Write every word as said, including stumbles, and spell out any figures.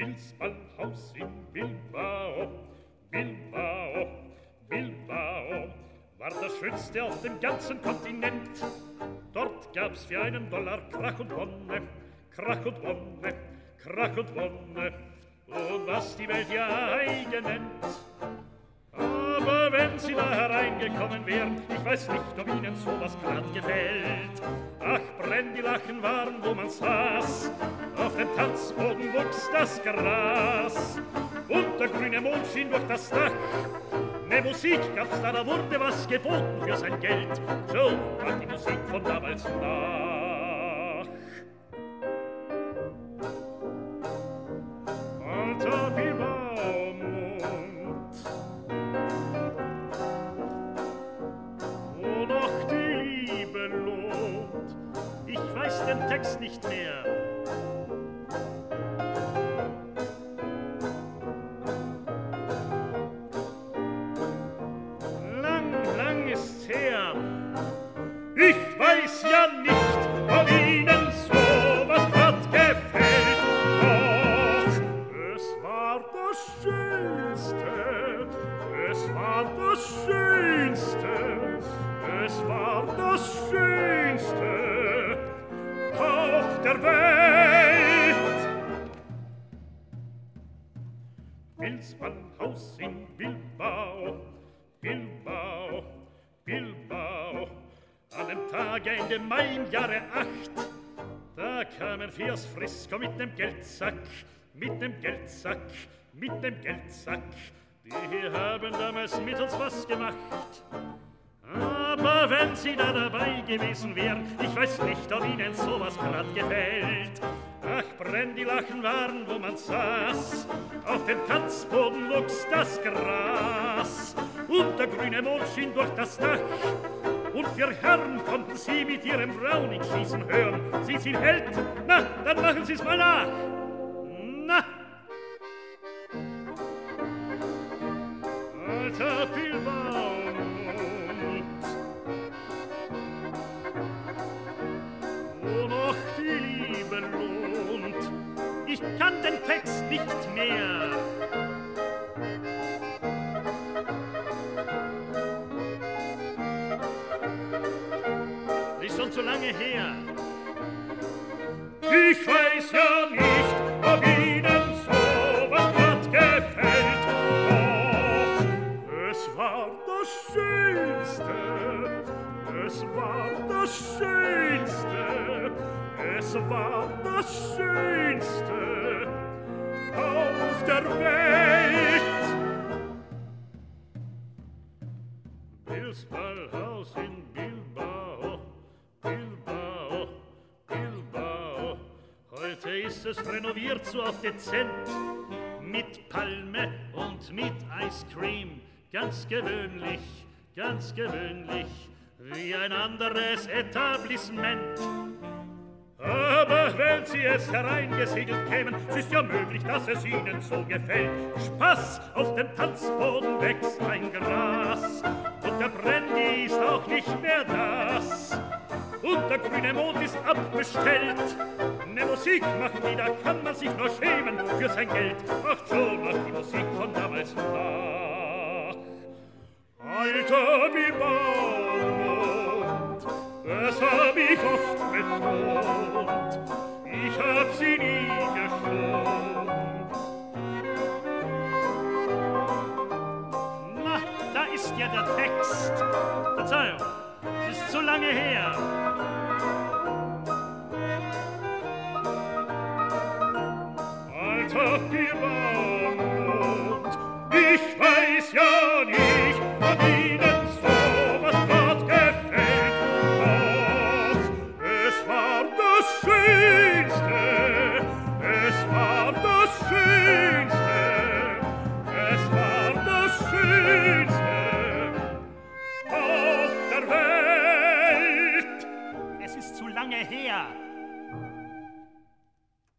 Bills Ballhaus in Bilbao, Bilbao, Bilbao war das schönste auf dem ganzen Kontinent. Dort gab's für einen Dollar Krach und Wonne, Krach und Wonne, Krach und Wonne und was die Welt ja eigen nennt. Aber wenn Sie da hereingekommen wären, ich weiß nicht, ob Ihnen sowas grad gefällt. Ach, Brändilachen waren, wo man saß, auf dem Tanzboden wuchs das Gras und der grüne Mond schien durch das Dach. Ne Musik gab's da, da wurde was geboten für sein Geld. So war die Musik von damals nach. Alter Bilbao-Mond, wo noch die Liebe lohnt. Ich weiß den Text nicht mehr. Ich weiß ja nicht, ob Ihnen sowas grad gefällt. Doch es war das Schönste, es war das Schönste, es war das Schönste auf der Welt. Bills Ballhaus in Bilbao, Bilbao, Bilbao. An dem Tage Ende Mai im Jahre acht, da kamen Fias Frisco mit dem Geldsack, mit dem Geldsack, mit dem Geldsack. Die hier haben damals mit uns was gemacht. Aber wenn Sie da dabei gewesen wären, ich weiß nicht, ob Ihnen sowas grad gefällt. Ach, Brändilachen waren, wo man saß, auf dem Tanzboden wuchs das Gras und der grüne Mond schien durch das Dach. Und für Herren konnten Sie mit Ihrem Browning schießen hören. Sie sind Held? Na, dann machen Sie's mal nach. Na! Alter Bilbao-Mond, wo noch die Liebe lohnt. Ich kann den Text nicht mehr. Ist schon zu lange her. Ich weiß ja nicht, ob Ihnen sowas grad gefällt. Doch es war das Schönste, es war das Schönste, es war das Schönste auf der Welt. Bills Ballhaus in Bilbao, Bilbao, Bilbao. Heute ist es renoviert so auf dezent, mit Palme und mit Ice Cream. Ganz gewöhnlich, ganz gewöhnlich, wie ein anderes Etablissement. Aber wenn Sie es hereingesegelt kämen, es ist ja möglich, dass es Ihnen so gefällt. Spaß, auf dem Tanzboden wächst ein Gras und der Brandy ist auch nicht mehr das. Und der grüne Mond ist abbestellt. Ne Musik machen die, da kann man sich nur schämen für sein Geld. Macht schon macht die Musik von damals nach. Alter Bilbao-Mond, das hab ich oft betont, ich hab sie nie geschont. Na, da ist ja der Text. Verzeihung, es ist zu lange her.